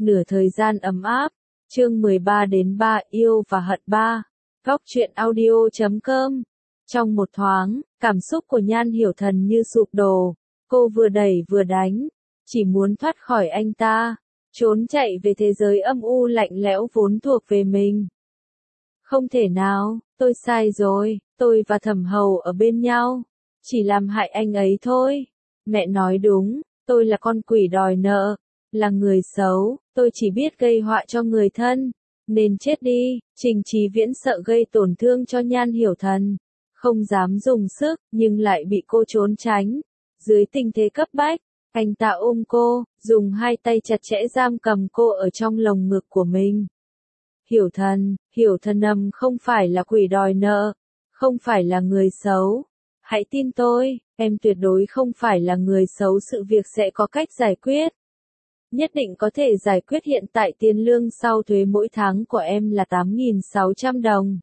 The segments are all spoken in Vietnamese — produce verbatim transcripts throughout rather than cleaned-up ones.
Nửa thời gian ấm áp, chương mười ba đến ba yêu và hận ba. Góc truyện audio chấm com. Trong một thoáng, cảm xúc của Nhan Hiểu Thần như sụp đổ, cô vừa đẩy vừa đánh, chỉ muốn thoát khỏi anh ta, trốn chạy về thế giới âm u lạnh lẽo vốn thuộc về mình. Không thể nào, tôi sai rồi, tôi và Thẩm Hầu ở bên nhau, chỉ làm hại anh ấy thôi. Mẹ nói đúng, tôi là con quỷ đòi nợ, là người xấu, tôi chỉ biết gây họa cho người thân, nên chết đi. Trình Chí Viễn sợ gây tổn thương cho Nhan Hiểu Thần, không dám dùng sức, nhưng lại bị cô trốn tránh. Dưới tình thế cấp bách, anh ta ôm cô, dùng hai tay chặt chẽ giam cầm cô ở trong lồng ngực của mình. Hiểu Thần, Hiểu Thần ầm không phải là quỷ đòi nợ, không phải là người xấu. Hãy tin tôi, em tuyệt đối không phải là người xấu, sự việc sẽ có cách giải quyết. Nhất định có thể giải quyết. Hiện tại tiền lương sau thuế mỗi tháng của em là tám nghìn sáu trăm đồng.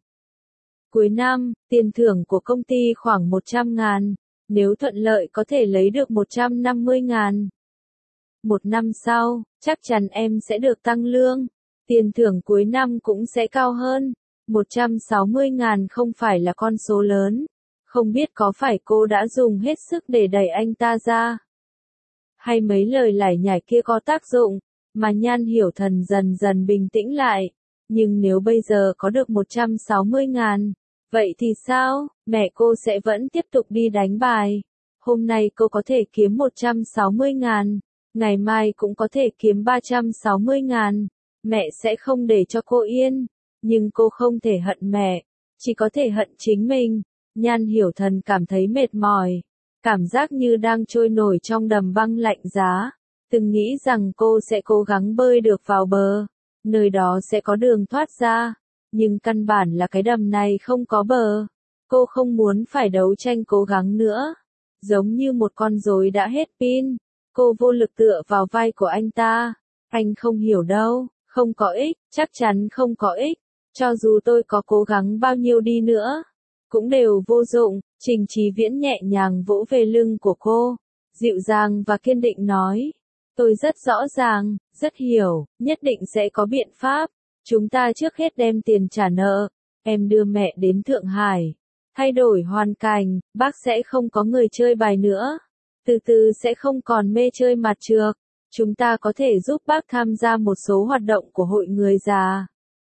Cuối năm, tiền thưởng của công ty khoảng một trăm ngàn, nếu thuận lợi có thể lấy được một trăm năm mươi ngàn. Một năm sau, chắc chắn em sẽ được tăng lương, tiền thưởng cuối năm cũng sẽ cao hơn. một trăm sáu mươi ngàn không phải là con số lớn, không biết có phải cô đã dùng hết sức để đẩy anh ta ra, hay mấy lời lải nhải kia có tác dụng, mà Nhan Hiểu Thần dần dần bình tĩnh lại. Nhưng nếu bây giờ có được một trăm sáu mươi ngàn, vậy thì sao? Mẹ cô sẽ vẫn tiếp tục đi đánh bài. Hôm nay cô có thể kiếm một trăm sáu mươi ngàn, ngày mai cũng có thể kiếm ba trăm sáu mươi ngàn. Mẹ sẽ không để cho cô yên, nhưng cô không thể hận mẹ, chỉ có thể hận chính mình. Nhan Hiểu Thần cảm thấy mệt mỏi, cảm giác như đang trôi nổi trong đầm băng lạnh giá. Từng nghĩ rằng cô sẽ cố gắng bơi được vào bờ, nơi đó sẽ có đường thoát ra, nhưng căn bản là cái đầm này không có bờ. Cô không muốn phải đấu tranh cố gắng nữa, giống như một con rối đã hết pin. Cô vô lực tựa vào vai của anh ta. Anh không hiểu đâu, không có ích, chắc chắn không có ích. Cho dù tôi có cố gắng bao nhiêu đi nữa, cũng đều vô dụng. Trình Chí Viễn nhẹ nhàng vỗ về lưng của cô, dịu dàng và kiên định nói, tôi rất rõ ràng, rất hiểu, nhất định sẽ có biện pháp. Chúng ta trước hết đem tiền trả nợ, em đưa mẹ đến Thượng Hải, thay đổi hoàn cảnh, bác sẽ không có người chơi bài nữa, từ từ sẽ không còn mê chơi mặt trược. Chúng ta có thể giúp bác tham gia một số hoạt động của hội người già,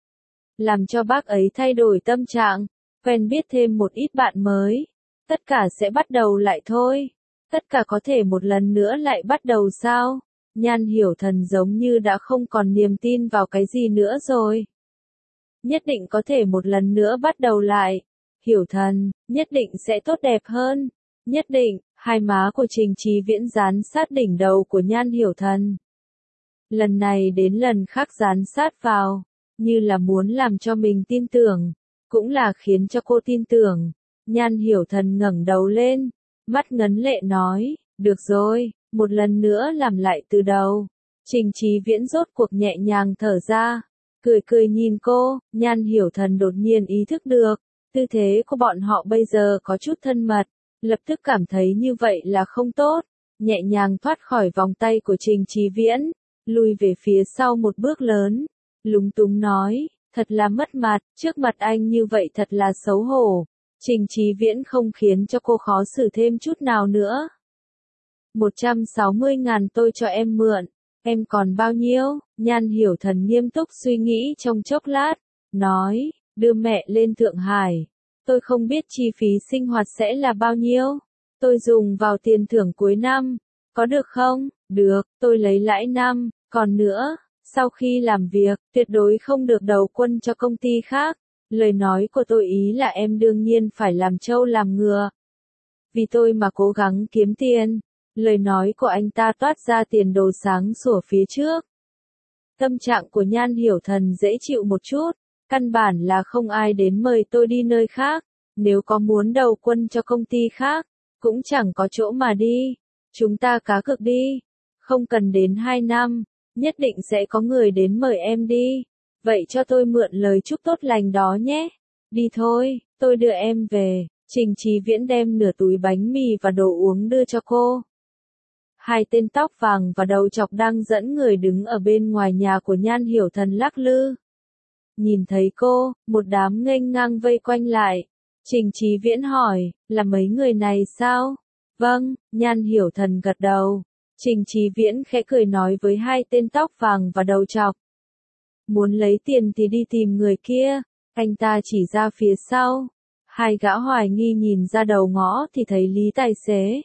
làm cho bác ấy thay đổi tâm trạng, quen biết thêm một ít bạn mới. Tất cả sẽ bắt đầu lại thôi. Tất cả có thể một lần nữa lại bắt đầu sao? Nhan Hiểu Thần giống như đã không còn niềm tin vào cái gì nữa rồi. Nhất định có thể một lần nữa bắt đầu lại. Hiểu Thần, nhất định sẽ tốt đẹp hơn. Nhất định. Hai má của Trình Chí Viễn dán sát đỉnh đầu của Nhan Hiểu Thần. Lần này đến lần khác dán sát vào, như là muốn làm cho mình tin tưởng, cũng là khiến cho cô tin tưởng. Nhan Hiểu Thần ngẩng đầu lên, mắt ngấn lệ nói, được rồi, một lần nữa làm lại từ đầu. Trình Chí Viễn rốt cuộc nhẹ nhàng thở ra, cười cười nhìn cô. Nhan Hiểu Thần đột nhiên ý thức được, tư thế của bọn họ bây giờ có chút thân mật, lập tức cảm thấy như vậy là không tốt, nhẹ nhàng thoát khỏi vòng tay của Trình Chí Viễn, lùi về phía sau một bước lớn, lúng túng nói, thật là mất mặt, trước mặt anh như vậy thật là xấu hổ. Trình Chí Viễn không khiến cho cô khó xử thêm chút nào nữa. một trăm sáu mươi ngàn tôi cho em mượn, em còn bao nhiêu? Nhan Hiểu Thần nghiêm túc suy nghĩ trong chốc lát, nói, đưa mẹ lên Thượng Hải. Tôi không biết chi phí sinh hoạt sẽ là bao nhiêu. Tôi dùng vào tiền thưởng cuối năm, có được không? Được, tôi lấy lãi năm, còn nữa, sau khi làm việc, tuyệt đối không được đầu quân cho công ty khác. Lời nói của tôi ý là em đương nhiên phải làm trâu làm ngựa, vì tôi mà cố gắng kiếm tiền. Lời nói của anh ta toát ra tiền đồ sáng sủa phía trước. Tâm trạng của Nhan Hiểu Thần dễ chịu một chút, căn bản là không ai đến mời tôi đi nơi khác, nếu có muốn đầu quân cho công ty khác, cũng chẳng có chỗ mà đi. Chúng ta cá cược đi, không cần đến hai năm, nhất định sẽ có người đến mời em đi. Vậy cho tôi mượn lời chúc tốt lành đó nhé. Đi thôi, tôi đưa em về. Trình Chí Viễn đem nửa túi bánh mì và đồ uống đưa cho cô. Hai tên tóc vàng và đầu chọc đang dẫn người đứng ở bên ngoài nhà của Nhan Hiểu Thần lắc lư. Nhìn thấy cô, một đám nghênh ngang vây quanh lại. Trình Chí Viễn hỏi, là mấy người này sao? Vâng, Nhan Hiểu Thần gật đầu. Trình Chí Viễn khẽ cười nói với hai tên tóc vàng và đầu chọc. Muốn lấy tiền thì đi tìm người kia, anh ta chỉ ra phía sau. Hai gã hoài nghi nhìn ra đầu ngõ thì thấy Lý tài xế.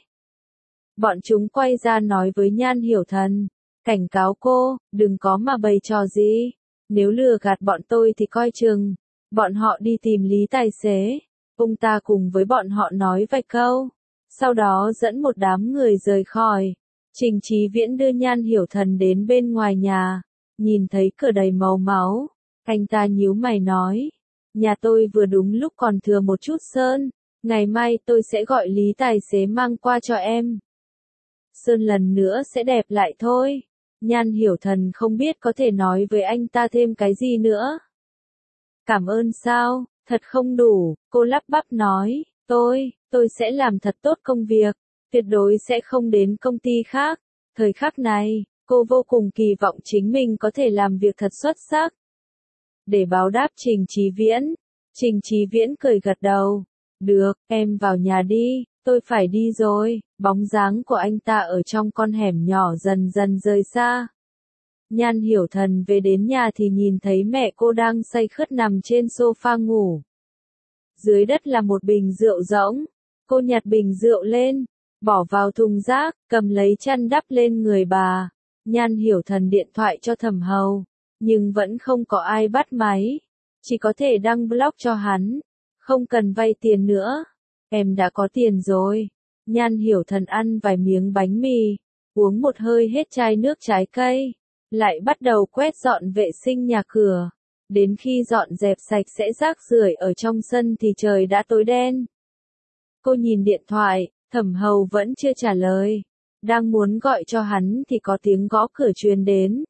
Bọn chúng quay ra nói với Nhan Hiểu Thần, cảnh cáo cô, đừng có mà bày trò gì. Nếu lừa gạt bọn tôi thì coi chừng. Bọn họ đi tìm Lý tài xế. Ông ta cùng với bọn họ nói vài câu. Sau đó dẫn một đám người rời khỏi. Trình Chí Viễn đưa Nhan Hiểu Thần đến bên ngoài nhà. Nhìn thấy cửa đầy màu máu. Anh ta nhíu mày nói. Nhà tôi vừa đúng lúc còn thừa một chút sơn. Ngày mai tôi sẽ gọi Lý tài xế mang qua cho em. Sơn lần nữa sẽ đẹp lại thôi. Nhan Hiểu Thần không biết có thể nói với anh ta thêm cái gì nữa. Cảm ơn sao, thật không đủ, cô lắp bắp nói, tôi, tôi sẽ làm thật tốt công việc, tuyệt đối sẽ không đến công ty khác. Thời khắc này, cô vô cùng kỳ vọng chính mình có thể làm việc thật xuất sắc. Để báo đáp Trình Chí Viễn, Trình Chí Viễn cười gật đầu. Được, em vào nhà đi, tôi phải đi rồi. Bóng dáng của anh ta ở trong con hẻm nhỏ dần dần rời xa. Nhan Hiểu Thần về đến nhà thì nhìn thấy mẹ cô đang say khướt nằm trên sofa ngủ. Dưới đất là một bình rượu rỗng. Cô nhặt bình rượu lên, bỏ vào thùng rác, cầm lấy chăn đắp lên người bà. Nhan Hiểu Thần điện thoại cho Thẩm Hầu, nhưng vẫn không có ai bắt máy. Chỉ có thể đăng blog cho hắn. Không cần vay tiền nữa. Em đã có tiền rồi. Nhan Hiểu Thần ăn vài miếng bánh mì, uống một hơi hết chai nước trái cây, lại bắt đầu quét dọn vệ sinh nhà cửa. Đến khi dọn dẹp sạch sẽ rác rưởi ở trong sân thì trời đã tối đen. Cô nhìn điện thoại, Thẩm Hầu vẫn chưa trả lời. Đang muốn gọi cho hắn thì có tiếng gõ cửa truyền đến.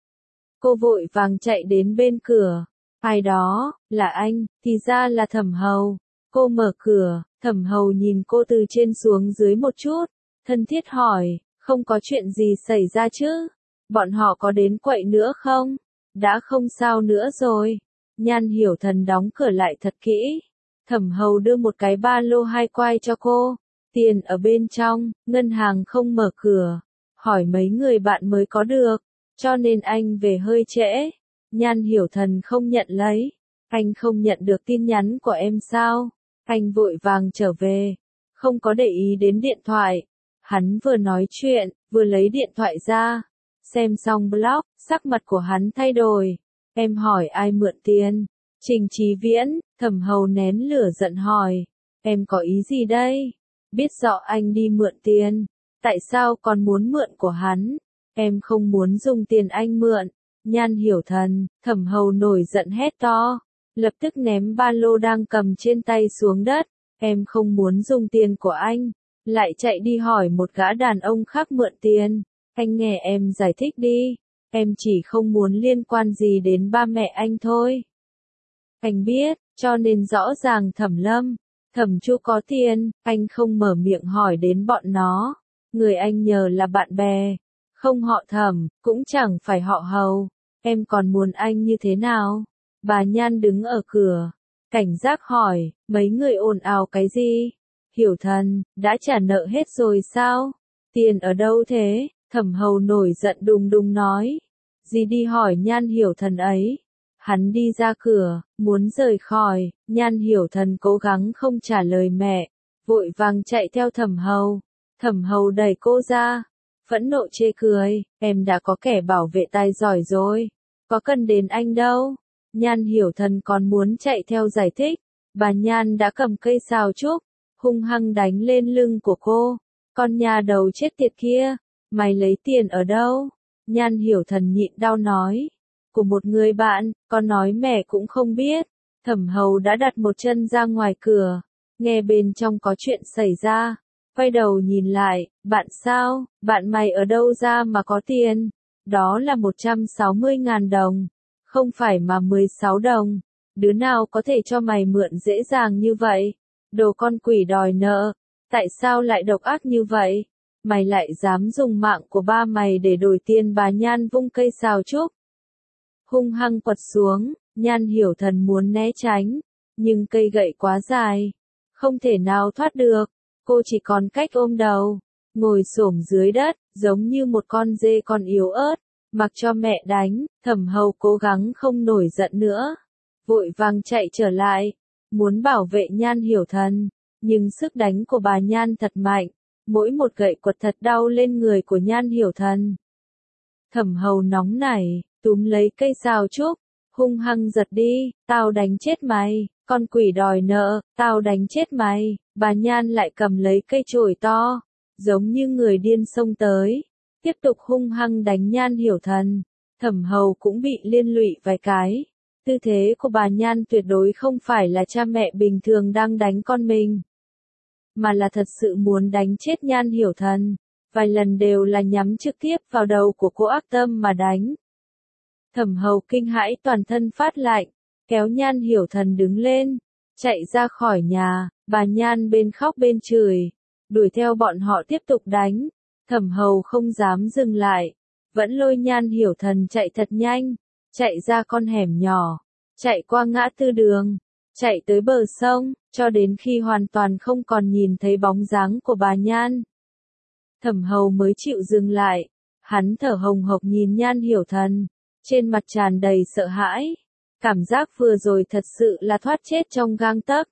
Cô vội vàng chạy đến bên cửa. Ai đó, là anh, thì ra là Thẩm Hầu. Cô mở cửa, Thẩm Hầu nhìn cô từ trên xuống dưới một chút, thân thiết hỏi, không có chuyện gì xảy ra chứ? Bọn họ có đến quậy nữa không? Đã không sao nữa rồi. Nhan Hiểu Thần đóng cửa lại thật kỹ. Thẩm Hầu đưa một cái ba lô hai quai cho cô. Tiền ở bên trong, ngân hàng không mở cửa. Hỏi mấy người bạn mới có được, cho nên anh về hơi trễ. Nhan Hiểu Thần không nhận lấy. Anh không nhận được tin nhắn của em sao? Anh vội vàng trở về, không có để ý đến điện thoại. Hắn vừa nói chuyện, vừa lấy điện thoại ra. Xem xong blog, sắc mặt của hắn thay đổi. Em hỏi ai mượn tiền? Trình Chí Viễn. Thẩm Hầu nén lửa giận hỏi. Em có ý gì đây? Biết rõ anh đi mượn tiền, tại sao còn muốn mượn của hắn? Em không muốn dùng tiền anh mượn. Nhan Hiểu Thần. Thẩm Hầu nổi giận hét to. Lập tức ném ba lô đang cầm trên tay xuống đất. Em không muốn dùng tiền của anh. Lại chạy đi hỏi một gã đàn ông khác mượn tiền. Anh nghe em giải thích đi. Em chỉ không muốn liên quan gì đến ba mẹ anh thôi. Anh biết, cho nên rõ ràng Thẩm Lâm, Thẩm Chu có tiền, anh không mở miệng hỏi đến bọn nó. Người anh nhờ là bạn bè, không họ Thẩm, cũng chẳng phải họ Hầu. Em còn muốn anh như thế nào? Bà Nhan đứng ở cửa, cảnh giác hỏi, mấy người ồn ào cái gì? Hiểu Thần, đã trả nợ hết rồi sao? Tiền ở đâu thế? Thẩm Hầu nổi giận đùng đùng nói. Dì đi hỏi Nhan Hiểu Thần ấy. Hắn đi ra cửa, muốn rời khỏi. Nhan Hiểu Thần cố gắng không trả lời mẹ, vội vàng chạy theo Thẩm Hầu. Thẩm Hầu đẩy cô ra, phẫn nộ chê cười, em đã có kẻ bảo vệ tài giỏi rồi, có cần đến anh đâu. Nhan Hiểu Thần còn muốn chạy theo giải thích, bà Nhan đã cầm cây sào trúc, hung hăng đánh lên lưng của cô. Con nhà đầu chết tiệt kia, mày lấy tiền ở đâu? Nhan Hiểu Thần nhịn đau nói. Của một người bạn, con nói mẹ cũng không biết. Thẩm Hầu đã đặt một chân ra ngoài cửa, nghe bên trong có chuyện xảy ra. Quay đầu nhìn lại, bạn sao, bạn mày ở đâu ra mà có tiền? Đó là một trăm sáu mươi ngàn đồng, không phải mà mười sáu đồng. Đứa nào có thể cho mày mượn dễ dàng như vậy? Đồ con quỷ đòi nợ, tại sao lại độc ác như vậy? Mày lại dám dùng mạng của ba mày để đổi tiền. Bà Nhan vung cây sào trúc, hung hăng quật xuống. Nhan Hiểu Thần muốn né tránh, nhưng cây gậy quá dài, không thể nào thoát được. Cô chỉ còn cách ôm đầu, ngồi xổm dưới đất, giống như một con dê con yếu ớt, mặc cho mẹ đánh. Thẩm Hầu cố gắng không nổi giận nữa, vội vàng chạy trở lại, muốn bảo vệ Nhan Hiểu Thần, nhưng sức đánh của bà Nhan thật mạnh, mỗi một gậy quật thật đau lên người của Nhan Hiểu Thần. Thẩm Hầu nóng nảy, túm lấy cây sào trúc, hung hăng giật đi. Tao đánh chết mày, con quỷ đòi nợ, tao đánh chết mày. Bà Nhan lại cầm lấy cây chổi to, giống như người điên xông tới, tiếp tục hung hăng đánh Nhan Hiểu Thần. Thẩm Hầu cũng bị liên lụy vài cái. Tư thế của bà Nhan tuyệt đối không phải là cha mẹ bình thường đang đánh con mình, mà là thật sự muốn đánh chết Nhan Hiểu Thần. Vài lần đều là nhắm trực tiếp vào đầu của cô ác tâm mà đánh. Thẩm Hầu kinh hãi toàn thân phát lạnh, kéo Nhan Hiểu Thần đứng lên, chạy ra khỏi nhà. Bà Nhan bên khóc bên chửi, đuổi theo bọn họ tiếp tục đánh. Thẩm Hầu không dám dừng lại, vẫn lôi Nhan Hiểu Thần chạy thật nhanh, chạy ra con hẻm nhỏ, chạy qua ngã tư đường, chạy tới bờ sông, cho đến khi hoàn toàn không còn nhìn thấy bóng dáng của bà Nhan. Thẩm Hầu mới chịu dừng lại, hắn thở hồng hộc nhìn Nhan Hiểu Thần, trên mặt tràn đầy sợ hãi, cảm giác vừa rồi thật sự là thoát chết trong gang tấc.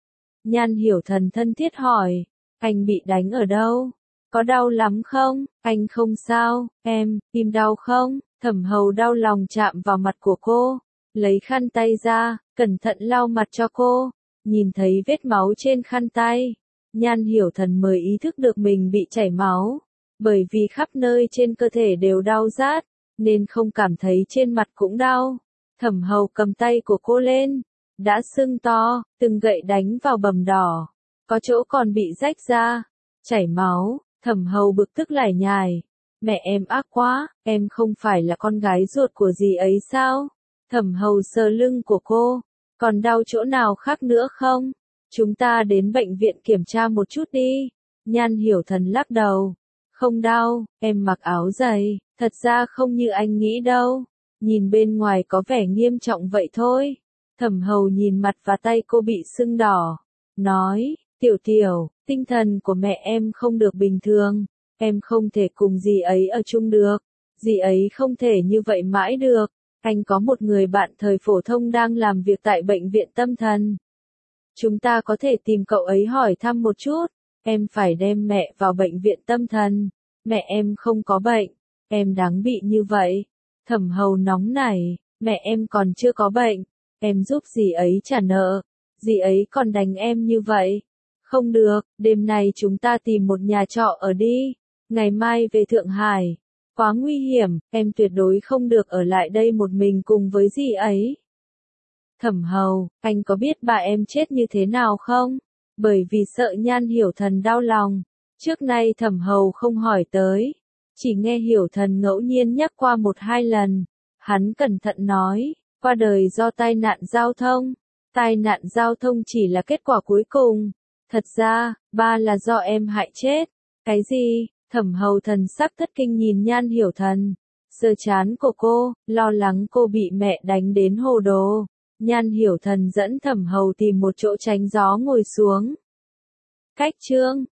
Nhan Hiểu Thần thân thiết hỏi, anh bị đánh ở đâu? Có đau lắm không? Anh không sao, em, tim đau không? Thẩm Hầu đau lòng chạm vào mặt của cô, lấy khăn tay ra, cẩn thận lau mặt cho cô, nhìn thấy vết máu trên khăn tay. Nhan Hiểu Thần mới ý thức được mình bị chảy máu, bởi vì khắp nơi trên cơ thể đều đau rát, nên không cảm thấy trên mặt cũng đau. Thẩm Hầu cầm tay của cô lên, đã sưng to, từng gậy đánh vào bầm đỏ, có chỗ còn bị rách ra, chảy máu. Thẩm Hầu bực tức lải nhải, mẹ em ác quá, em không phải là con gái ruột của dì ấy sao? Thẩm Hầu sờ lưng của cô, còn đau chỗ nào khác nữa không? Chúng ta đến bệnh viện kiểm tra một chút đi. Nhan Hiểu Thần lắc đầu, không đau, em mặc áo dày, thật ra không như anh nghĩ đâu, nhìn bên ngoài có vẻ nghiêm trọng vậy thôi. Thẩm Hầu nhìn mặt và tay cô bị sưng đỏ, nói, Tiểu Tiểu, tinh thần của mẹ em không được bình thường, em không thể cùng dì ấy ở chung được, dì ấy không thể như vậy mãi được. Anh có một người bạn thời phổ thông đang làm việc tại bệnh viện tâm thần. Chúng ta có thể tìm cậu ấy hỏi thăm một chút. Em phải đem mẹ vào bệnh viện tâm thần. Mẹ em không có bệnh, em đáng bị như vậy. Thẩm Hầu nóng nảy, mẹ em còn chưa có bệnh, em giúp dì ấy trả nợ, dì ấy còn đánh em như vậy. Không được, đêm nay chúng ta tìm một nhà trọ ở đi, ngày mai về Thượng Hải. Quá nguy hiểm, em tuyệt đối không được ở lại đây một mình cùng với dì ấy. Thẩm Hầu, anh có biết bà em chết như thế nào không? Bởi vì sợ Nhan Hiểu Thần đau lòng, trước nay Thẩm Hầu không hỏi tới, chỉ nghe Hiểu Thần ngẫu nhiên nhắc qua một hai lần. Hắn cẩn thận nói, qua đời do tai nạn giao thông. Tai nạn giao thông chỉ là kết quả cuối cùng. Thật ra, ba là do em hại chết. Cái gì? Thẩm Hầu thần sắc thất kinh nhìn Nhan Hiểu Thần, sờ trán của cô, lo lắng cô bị mẹ đánh đến hồ đồ. Nhan Hiểu Thần dẫn Thẩm Hầu tìm một chỗ tránh gió ngồi xuống. Cách chương